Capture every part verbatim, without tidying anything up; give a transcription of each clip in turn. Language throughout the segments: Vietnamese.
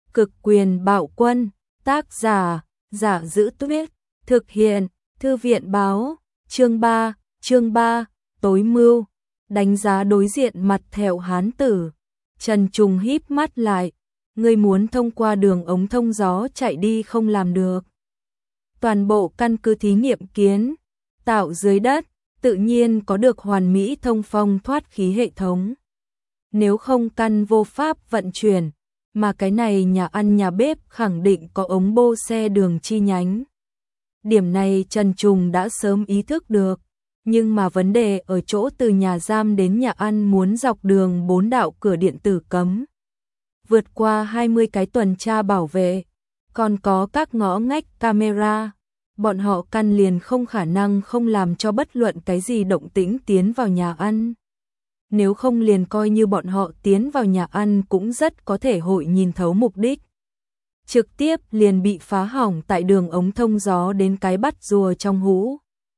Cực quyền bạo quân, tác giả, Giả Giữ Tuyết, thực hiện, Thư viện báo, chương ba, chương ba, tối mưu, đánh giá đối diện mặt thẹo hán tử. Trần Trùng híp mắt lại, ngươi muốn thông qua đường ống thông gió chạy đi không làm được. Toàn bộ căn cứ thí nghiệm kiến, tạo dưới đất, tự nhiên có được hoàn mỹ thông phong thoát khí hệ thống. Nếu không căn vô pháp vận chuyển, mà cái này nhà ăn nhà bếp khẳng định có ống bô xe đường chi nhánh. Điểm này Trần Trùng đã sớm ý thức được, nhưng mà vấn đề ở chỗ từ nhà giam đến nhà ăn muốn dọc đường bốn đạo cửa điện tử cấm. Vượt qua hai mươi cái tuần tra bảo vệ, còn có các ngõ ngách camera, bọn họ căn liền không khả năng không làm cho bất luận cái gì động tĩnh tiến vào nhà ăn. Nếu không liền coi như bọn họ tiến vào nhà ăn cũng rất có thể hội nhìn thấu mục đích. Trực tiếp liền bị phá hỏng tại đường ống thông gió đến cái bắt rùa trong hũ.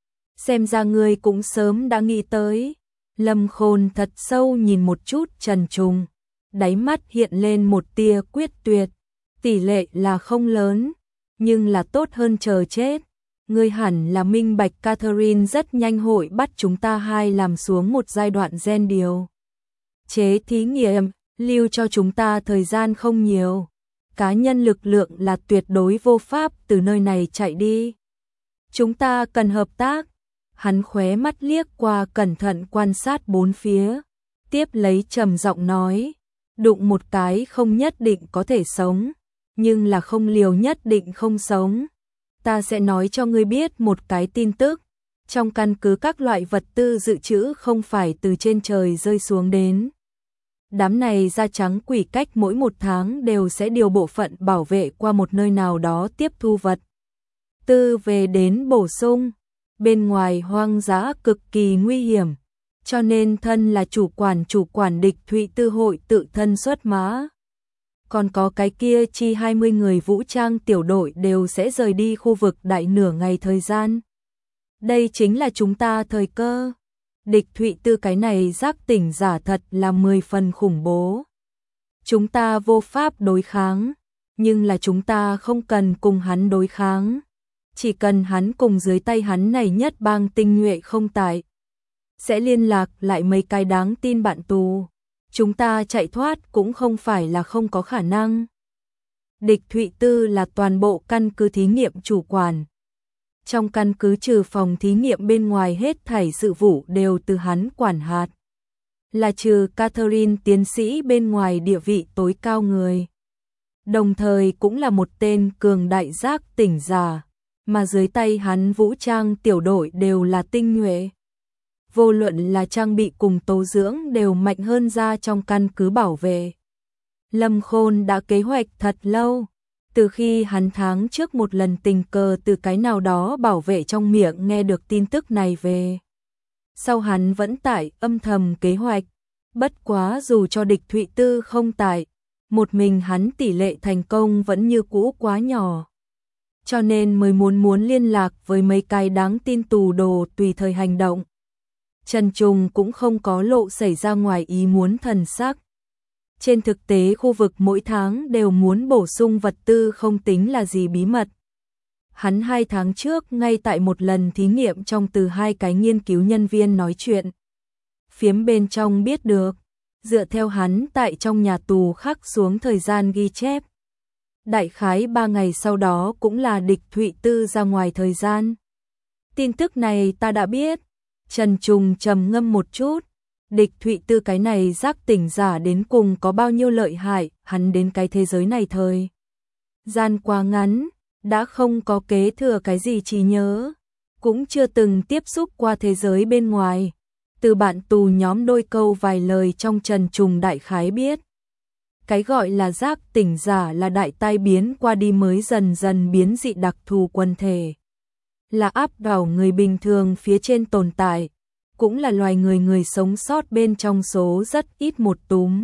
Xem ra ngươi cũng sớm đã nghĩ tới. Lâm Khôn thật sâu nhìn một chút Trần Trùng, đáy mắt hiện lên một tia quyết tuyệt. Tỷ lệ là không lớn, nhưng là tốt hơn chờ chết. Ngươi hẳn là minh bạch Catherine rất nhanh hội bắt chúng ta hai làm xuống một giai đoạn gen điều chế thí nghiệm, lưu cho chúng ta thời gian không nhiều. Cá nhân lực lượng là tuyệt đối vô pháp từ nơi này chạy đi. Chúng ta cần hợp tác. Hắn khóe mắt liếc qua cẩn thận quan sát bốn phía, tiếp lấy trầm giọng nói, đụng một cái không nhất định có thể sống, nhưng là không liều nhất định không sống. Ta sẽ nói cho ngươi biết một cái tin tức, trong căn cứ các loại vật tư dự trữ không phải từ trên trời rơi xuống đến. Đám này da trắng quỷ cách mỗi một tháng đều sẽ điều bộ phận bảo vệ qua một nơi nào đó tiếp thu vật tư về đến bổ sung. Bên ngoài hoang dã cực kỳ nguy hiểm, cho nên thân là chủ quản chủ quản địch Thụy Tư hội tự thân xuất mã. Còn có cái kia chi hai mươi người vũ trang tiểu đội đều sẽ rời đi khu vực đại nửa ngày thời gian. Đây chính là chúng ta thời cơ. Địch Thụy Tư cái này giác tỉnh giả thật là mười phần khủng bố. Chúng ta vô pháp đối kháng, nhưng là chúng ta không cần cùng hắn đối kháng. Chỉ cần hắn cùng dưới tay hắn này nhất bang tinh nhuệ không tại, sẽ liên lạc lại mấy cái đáng tin bạn tù. Chúng ta chạy thoát cũng không phải là không có khả năng. Địch Thụy Tư là toàn bộ căn cứ thí nghiệm chủ quản. Trong căn cứ trừ phòng thí nghiệm bên ngoài hết thảy sự vụ đều từ hắn quản hạt. Là trừ Catherine tiến sĩ bên ngoài địa vị tối cao người. Đồng thời cũng là một tên cường đại giác tỉnh giả, mà dưới tay hắn vũ trang tiểu đội đều là tinh nhuệ. Vô luận là trang bị cùng tố dưỡng đều mạnh hơn ra trong căn cứ bảo vệ. Lâm Khôn đã kế hoạch thật lâu, từ khi hắn tháng trước một lần tình cờ từ cái nào đó bảo vệ trong miệng nghe được tin tức này về. Sau hắn vẫn tại âm thầm kế hoạch, bất quá dù cho địch Thụy Tư không tại, một mình hắn tỷ lệ thành công vẫn như cũ quá nhỏ. Cho nên mới muốn muốn liên lạc với mấy cái đáng tin tù đồ tùy thời hành động. Trần Trùng cũng không có lộ xảy ra ngoài ý muốn thần sắc. Trên thực tế khu vực mỗi tháng đều muốn bổ sung vật tư không tính là gì bí mật. Hắn hai tháng trước ngay tại một lần thí nghiệm trong từ hai cái nghiên cứu nhân viên nói chuyện. Phiếm bên trong biết được, dựa theo hắn tại trong nhà tù khắc xuống thời gian ghi chép. Đại khái ba ngày sau đó cũng là địch Thụy Tư ra ngoài thời gian. Tin tức này ta đã biết. Trần Trùng trầm ngâm một chút. Địch Thụy Tư cái này giác tỉnh giả đến cùng có bao nhiêu lợi hại, hắn đến cái thế giới này thời gian quá ngắn, đã không có kế thừa cái gì trí nhớ, cũng chưa từng tiếp xúc qua thế giới bên ngoài. Từ bạn tù nhóm đôi câu vài lời trong Trần Trùng đại khái biết. Cái gọi là giác tỉnh giả là đại tai biến qua đi mới dần dần biến dị đặc thù quần thể. Là áp đảo người bình thường phía trên tồn tại, cũng là loài người người sống sót bên trong số rất ít một túm.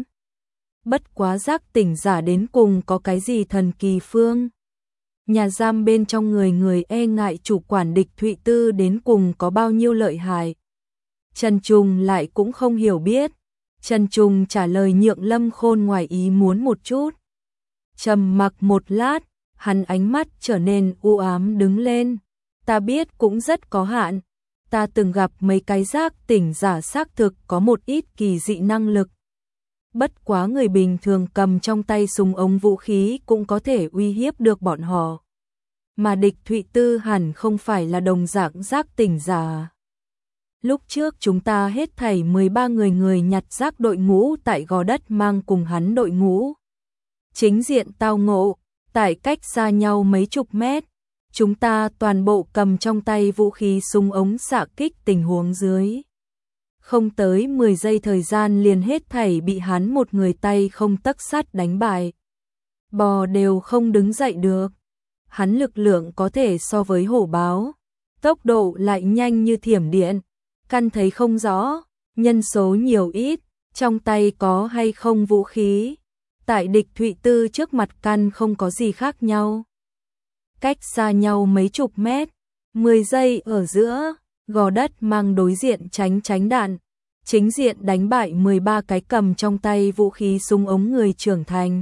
Bất quá giác tỉnh giả đến cùng có cái gì thần kỳ phương. Nhà giam bên trong người người e ngại chủ quản địch Thụy Tư đến cùng có bao nhiêu lợi hại. Trần Trùng lại cũng không hiểu biết. Trần Trùng trả lời nhượng Lâm Khôn ngoài ý muốn một chút. Trầm mặc một lát, hắn ánh mắt trở nên u ám đứng lên. Ta biết cũng rất có hạn. Ta từng gặp mấy cái giác tỉnh giả xác thực có một ít kỳ dị năng lực. Bất quá người bình thường cầm trong tay súng ống vũ khí cũng có thể uy hiếp được bọn họ. Mà địch Thụy Tư hẳn không phải là đồng dạng giác tỉnh giả. Lúc trước chúng ta hết thảy mười ba người người nhặt rác đội ngũ tại Gò Đất Mang cùng hắn đội ngũ. Chính diện tao ngộ, tại cách xa nhau mấy chục mét. Chúng ta toàn bộ cầm trong tay vũ khí súng ống xạ kích tình huống dưới. Không tới mười giây thời gian liền hết thảy bị hắn một người tay không tấc sắt đánh bại. Bò đều không đứng dậy được. Hắn lực lượng có thể so với hổ báo. Tốc độ lại nhanh như thiểm điện. Căn thấy không rõ, nhân số nhiều ít, trong tay có hay không vũ khí. Tại địch Thụy Tư trước mặt căn không có gì khác nhau. Cách xa nhau mấy chục mét, mười giây ở giữa, Gò Đất Mang đối diện tránh tránh đạn, chính diện đánh bại mười ba cái cầm trong tay vũ khí súng ống người trưởng thành.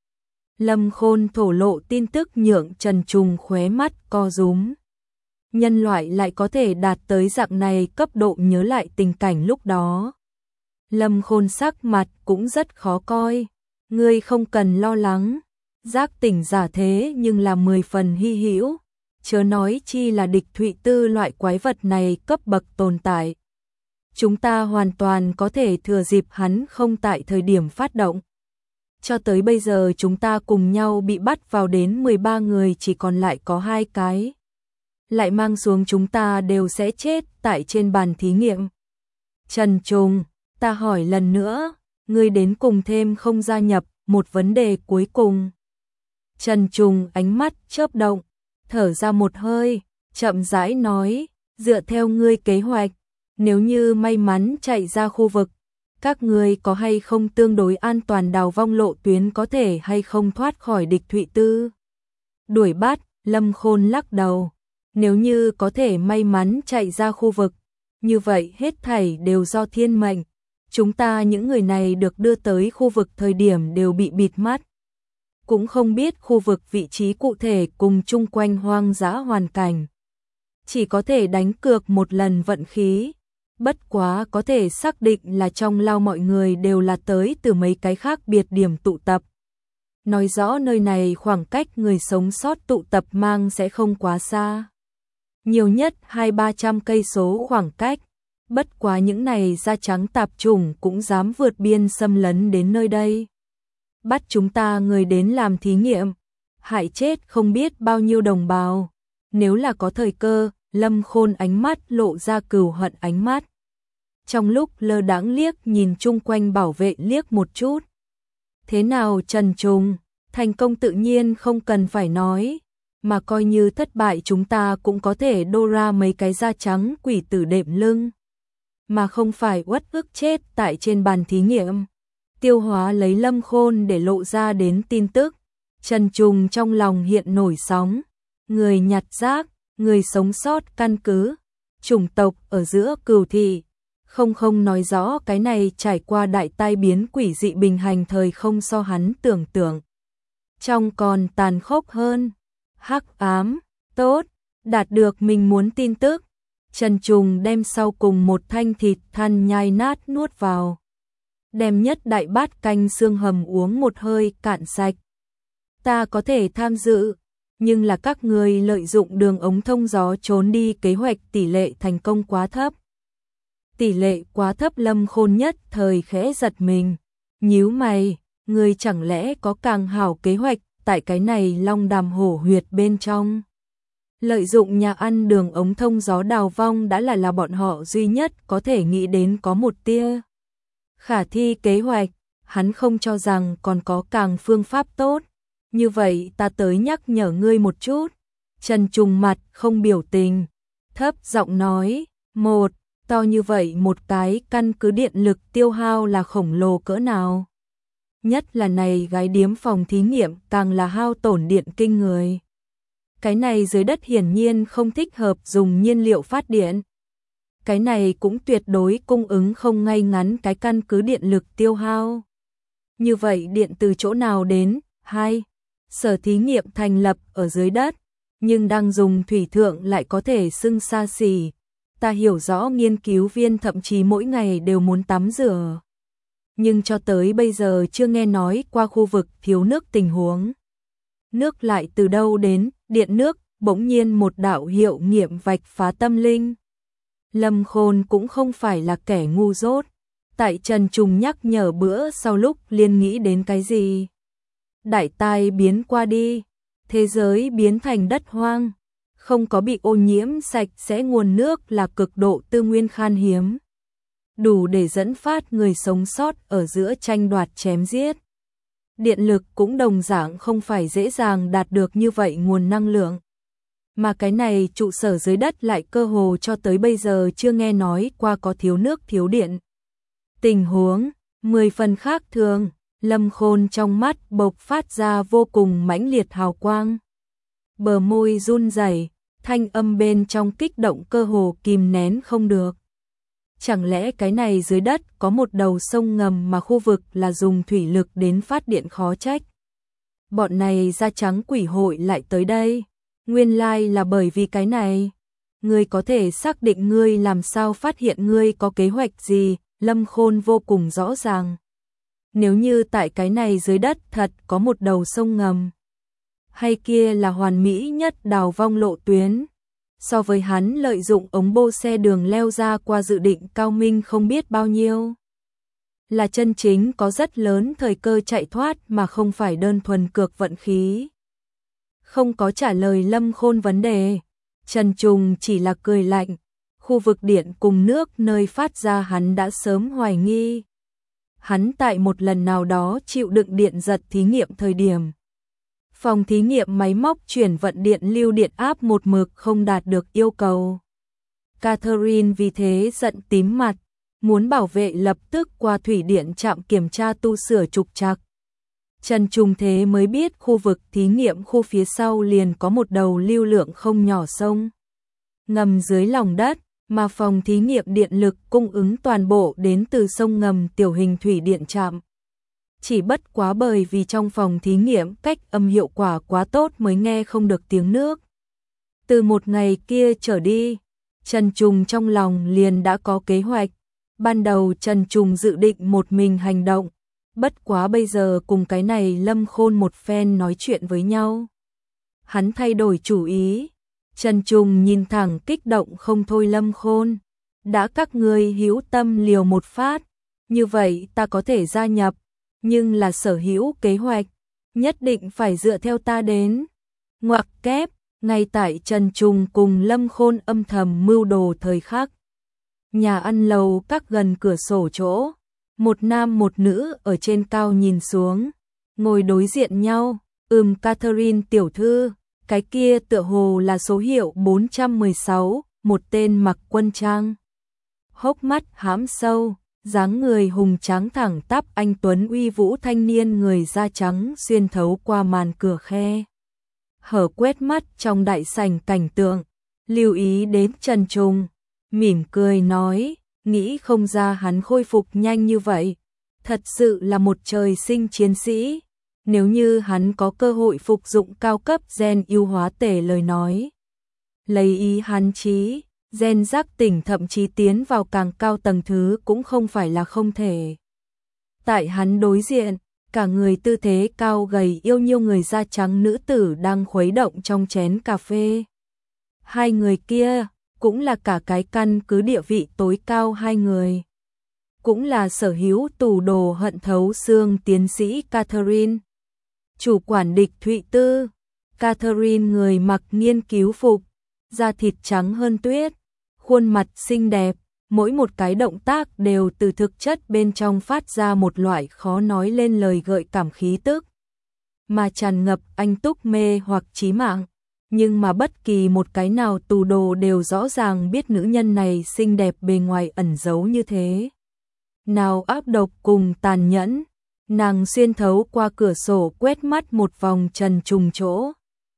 Lâm Khôn thổ lộ tin tức nhượng Trần Trùng khóe mắt co rúm. Nhân loại lại có thể đạt tới dạng này cấp độ nhớ lại tình cảnh lúc đó. Lâm Khôn sắc mặt cũng rất khó coi. Ngươi không cần lo lắng. Giác tỉnh giả thế nhưng là mười phần hy hữu. Chớ nói chi là địch Thụy Tư loại quái vật này cấp bậc tồn tại. Chúng ta hoàn toàn có thể thừa dịp hắn không tại thời điểm phát động. Cho tới bây giờ chúng ta cùng nhau bị bắt vào đến mười ba người chỉ còn lại có hai cái. Lại mang xuống chúng ta đều sẽ chết tại trên bàn thí nghiệm. Trần Trùng, ta hỏi lần nữa, ngươi đến cùng thêm không gia nhập một vấn đề cuối cùng. Trần Trùng ánh mắt chớp động, thở ra một hơi, chậm rãi nói, dựa theo ngươi kế hoạch, nếu như may mắn chạy ra khu vực, các ngươi có hay không tương đối an toàn đào vong lộ tuyến có thể hay không thoát khỏi địch Thụy Tư. Đuổi bắt, Lâm Khôn lắc đầu. Nếu như có thể may mắn chạy ra khu vực, như vậy hết thảy đều do thiên mệnh. Chúng ta những người này được đưa tới khu vực thời điểm đều bị bịt mắt. Cũng không biết khu vực vị trí cụ thể cùng chung quanh hoang dã hoàn cảnh. Chỉ có thể đánh cược một lần vận khí. Bất quá có thể xác định là trong lao mọi người đều là tới từ mấy cái khác biệt điểm tụ tập. Nói rõ nơi này khoảng cách người sống sót tụ tập mang sẽ không quá xa. Nhiều nhất hai ba trăm cây số khoảng cách. Bất quá những này da trắng tạp chủng cũng dám vượt biên xâm lấn đến nơi đây. Bắt chúng ta người đến làm thí nghiệm. Hại chết không biết bao nhiêu đồng bào. Nếu là có thời cơ, Lâm Khôn ánh mắt lộ ra cừu hận ánh mắt. Trong lúc lơ đãng liếc nhìn chung quanh bảo vệ liếc một chút. Thế nào Trần Trùng, thành công tự nhiên không cần phải nói. Mà coi như thất bại chúng ta cũng có thể đô ra mấy cái da trắng quỷ tử đệm lưng. Mà không phải uất ức chết tại trên bàn thí nghiệm. Tiêu Hóa lấy Lâm Khôn để lộ ra đến tin tức. Trần Trùng trong lòng hiện nổi sóng. Người nhặt rác, người sống sót căn cứ, chủng tộc ở giữa cửu thị. Không không nói rõ cái này trải qua đại tai biến quỷ dị bình hành thời không so hắn tưởng tượng. Trong còn tàn khốc hơn. Hắc ám, tốt, đạt được mình muốn tin tức. Trần Trùng đem sau cùng một thanh thịt than nhai nát nuốt vào. Đem nhất đại bát canh xương hầm uống một hơi cạn sạch. Ta có thể tham dự, nhưng là các người lợi dụng đường ống thông gió trốn đi kế hoạch tỷ lệ thành công quá thấp. Tỷ lệ quá thấp Lâm Khôn nhất thời khẽ giật mình. Nhíu mày, người chẳng lẽ có càng hảo kế hoạch tại cái này long đàm hổ huyệt bên trong. Lợi dụng nhà ăn đường ống thông gió đào vong đã là là bọn họ duy nhất có thể nghĩ đến có một tia khả thi kế hoạch, hắn không cho rằng còn có càng phương pháp tốt. Như vậy ta tới nhắc nhở ngươi một chút. Trần Trùng mặt không biểu tình, thấp giọng nói, một, to như vậy một cái căn cứ điện lực tiêu hao là khổng lồ cỡ nào. Nhất là này gái điếm phòng thí nghiệm càng là hao tổn điện kinh người. Cái này dưới đất hiển nhiên không thích hợp dùng nhiên liệu phát điện. Cái này cũng tuyệt đối cung ứng không ngay ngắn cái căn cứ điện lực tiêu hao. Như vậy điện từ chỗ nào đến? Hai, Sở thí nghiệm thành lập ở dưới đất, nhưng đang dùng thủy thượng lại có thể xưng xa xỉ. Ta hiểu rõ nghiên cứu viên thậm chí mỗi ngày đều muốn tắm rửa. Nhưng cho tới bây giờ chưa nghe nói qua khu vực thiếu nước tình huống. Nước lại từ đâu đến, điện nước, bỗng nhiên một đạo hiệu nghiệm vạch phá tâm linh. Lâm Khôn cũng không phải là kẻ ngu dốt. Tại Trần Trùng nhắc nhở bữa sau lúc liên nghĩ đến cái gì. Đại tai biến qua đi, thế giới biến thành đất hoang, không có bị ô nhiễm sạch sẽ nguồn nước là cực độ tư nguyên khan hiếm. Đủ để dẫn phát người sống sót ở giữa tranh đoạt chém giết. Điện lực cũng đồng dạng không phải dễ dàng đạt được như vậy nguồn năng lượng. Mà cái này trụ sở dưới đất lại cơ hồ cho tới bây giờ chưa nghe nói qua có thiếu nước thiếu điện. Tình huống, mười phần khác thường, Lâm Khôn trong mắt bộc phát ra vô cùng mãnh liệt hào quang. Bờ môi run rẩy, thanh âm bên trong kích động cơ hồ kìm nén không được. Chẳng lẽ cái này dưới đất có một đầu sông ngầm mà khu vực là dùng thủy lực đến phát điện khó trách. Bọn này da trắng quỷ hội lại tới đây. Nguyên lai là bởi vì cái này. Ngươi có thể xác định ngươi làm sao phát hiện ngươi có kế hoạch gì, Lâm Khôn vô cùng rõ ràng. Nếu như tại cái này dưới đất thật có một đầu sông ngầm, hay kia là hoàn mỹ nhất đào vong lộ tuyến. So với hắn lợi dụng ống bô xe đường leo ra qua dự định cao minh không biết bao nhiêu. Là chân chính có rất lớn thời cơ chạy thoát mà không phải đơn thuần cược vận khí. Không có trả lời Lâm Khôn vấn đề. Trần Trùng chỉ là cười lạnh. Khu vực điện cùng nước nơi phát ra hắn đã sớm hoài nghi. Hắn tại một lần nào đó chịu đựng điện giật thí nghiệm thời điểm. Phòng thí nghiệm máy móc chuyển vận điện lưu điện áp một mực không đạt được yêu cầu. Catherine vì thế giận tím mặt, muốn bảo vệ lập tức qua thủy điện trạm kiểm tra tu sửa trục trặc. Trần Trùng thế mới biết khu vực thí nghiệm khu phía sau liền có một đầu lưu lượng không nhỏ sông ngầm dưới lòng đất, mà phòng thí nghiệm điện lực cung ứng toàn bộ đến từ sông ngầm tiểu hình thủy điện trạm. Chỉ bất quá bởi vì trong phòng thí nghiệm cách âm hiệu quả quá tốt mới nghe không được tiếng nước. Từ một ngày kia trở đi, Trần Trùng trong lòng liền đã có kế hoạch. Ban đầu Trần Trùng dự định một mình hành động, bất quá bây giờ cùng cái này Lâm Khôn một phen nói chuyện với nhau. Hắn thay đổi chủ ý. Trần Trùng nhìn thẳng kích động không thôi Lâm Khôn. Đã các ngươi hữu tâm liều một phát, như vậy ta có thể gia nhập, nhưng là sở hữu kế hoạch, nhất định phải dựa theo ta đến. Ngoặc kép, ngay tại Trần Trùng cùng Lâm Khôn âm thầm mưu đồ thời khắc. Nhà ăn lầu các gần cửa sổ chỗ, một nam một nữ ở trên cao nhìn xuống, ngồi đối diện nhau. Ừm Catherine tiểu thư, cái kia tựa hồ là số hiệu bốn trăm mười sáu, một tên mặc quân trang. Hốc mắt hãm sâu, dáng người hùng tráng thẳng tắp anh tuấn uy vũ thanh niên người da trắng xuyên thấu qua màn cửa khe. Hở quét mắt trong đại sảnh cảnh tượng, lưu ý đến Trần Trùng, mỉm cười nói, nghĩ không ra hắn khôi phục nhanh như vậy, thật sự là một trời sinh chiến sĩ. Nếu như hắn có cơ hội phục dụng cao cấp gen ưu hóa tể lời nói, lấy ý hắn trí, gen giác tỉnh thậm chí tiến vào càng cao tầng thứ cũng không phải là không thể. Tại hắn đối diện, cả người tư thế cao gầy yêu nhiêu người da trắng nữ tử đang khuấy động trong chén cà phê. Hai người kia cũng là cả cái căn cứ địa vị tối cao hai người. Cũng là sở hữu tủ đồ hận thấu xương tiến sĩ Catherine. Chủ quản địch Thụy Tư, Catherine người mặc nghiên cứu phục, da thịt trắng hơn tuyết, khuôn mặt xinh đẹp, mỗi một cái động tác đều từ thực chất bên trong phát ra một loại khó nói lên lời gợi cảm khí tức, mà tràn ngập anh túc mê hoặc chí mạng. Nhưng mà bất kỳ một cái nào tù đồ đều rõ ràng biết nữ nhân này xinh đẹp bề ngoài ẩn giấu như thế nào áp độc cùng tàn nhẫn. Nàng xuyên thấu qua cửa sổ quét mắt một vòng Trần Trùng chỗ.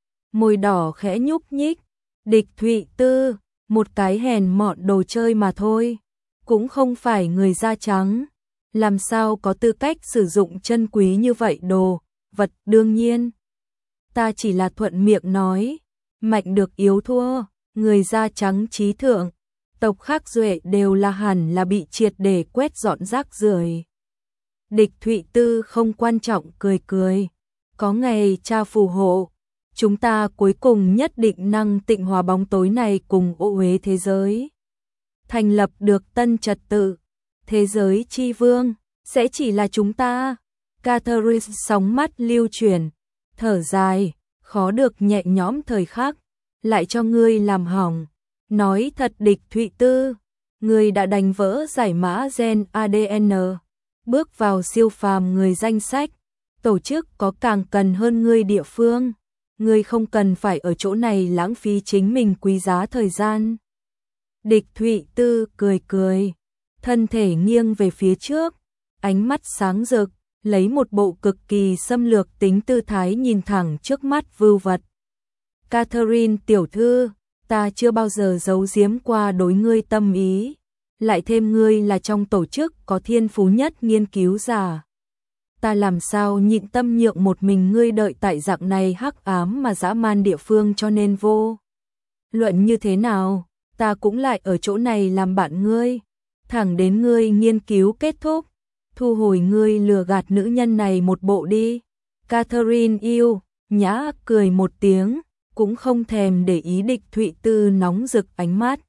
Môi đỏ khẽ nhúc nhích. Địch Thụy Tư, một cái hèn mọn đồ chơi mà thôi. Cũng không phải người da trắng. Làm sao có tư cách sử dụng chân quý như vậy đồ, vật đương nhiên. ta chỉ là thuận miệng nói, mạnh được yếu thua, người da trắng trí thượng, tộc khác duệ đều là hẳn là bị triệt để quét dọn rác rưởi. Địch Thụy Tư không quan trọng cười cười, có ngày cha phù hộ, chúng ta cuối cùng nhất định năng tịnh hóa bóng tối này cùng ô uế thế giới. Thành lập được tân trật tự, thế giới chi vương, sẽ chỉ là chúng ta. Catherine sóng mắt lưu chuyển, thở dài, khó được nhẹ nhõm thời khắc, lại cho ngươi làm hỏng. Nói thật Địch Thụy Tư, ngươi đã đánh vỡ giải mã gen a đê en, bước vào siêu phàm người danh sách, tổ chức có càng cần hơn ngươi địa phương, ngươi không cần phải ở chỗ này lãng phí chính mình quý giá thời gian. Địch Thụy Tư cười cười, thân thể nghiêng về phía trước, ánh mắt sáng rực, lấy một bộ cực kỳ xâm lược tính tư thái nhìn thẳng trước mắt vưu vật. Catherine tiểu thư, ta chưa bao giờ giấu giếm qua đối ngươi tâm ý, lại thêm ngươi là trong tổ chức có thiên phú nhất nghiên cứu giả. Ta làm sao nhịn tâm nhượng một mình ngươi đợi tại dạng này hắc ám mà dã man địa phương, cho nên vô luận như thế nào, ta cũng lại ở chỗ này làm bạn ngươi, thẳng đến ngươi nghiên cứu kết thúc, thu hồi ngươi lừa gạt nữ nhân này một bộ đi. Catherine yêu nhã cười một tiếng, cũng không thèm để ý Địch Thụy Tư nóng rực ánh mắt.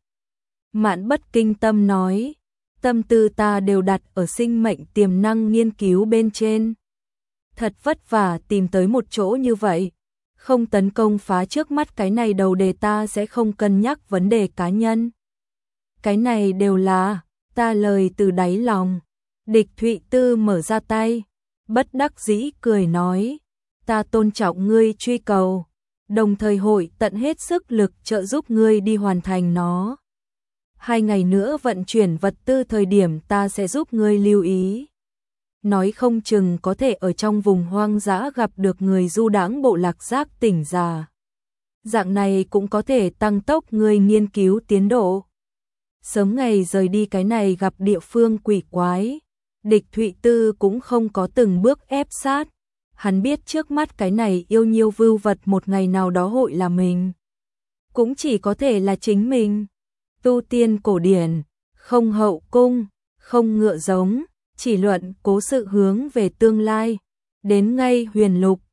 Mạn Bất Kinh Tâm nói, tâm tư ta đều đặt ở sinh mệnh tiềm năng nghiên cứu bên trên. Thật vất vả tìm tới một chỗ như vậy, không tấn công phá trước mắt cái này đầu đề ta sẽ không cân nhắc vấn đề cá nhân. Cái này đều là ta lời từ đáy lòng. Địch Thụy Tư mở ra tay, bất đắc dĩ cười nói, ta tôn trọng ngươi truy cầu, đồng thời hội tận hết sức lực trợ giúp ngươi đi hoàn thành nó. Hai ngày nữa vận chuyển vật tư thời điểm ta sẽ giúp ngươi lưu ý. Nói không chừng có thể ở trong vùng hoang dã gặp được người du đãng bộ lạc giác tỉnh già. Dạng này cũng có thể tăng tốc ngươi nghiên cứu tiến độ. Sớm ngày rời đi cái này gặp địa phương quỷ quái, Địch Thụy Tư cũng không có từng bước ép sát. Hắn biết trước mắt cái này yêu nhiêu vưu vật một ngày nào đó hội là mình. Cũng chỉ có thể là chính mình. Tu tiên cổ điển, không hậu cung, không ngựa giống, chỉ luận cố sự hướng về tương lai. Đến ngay huyền lục,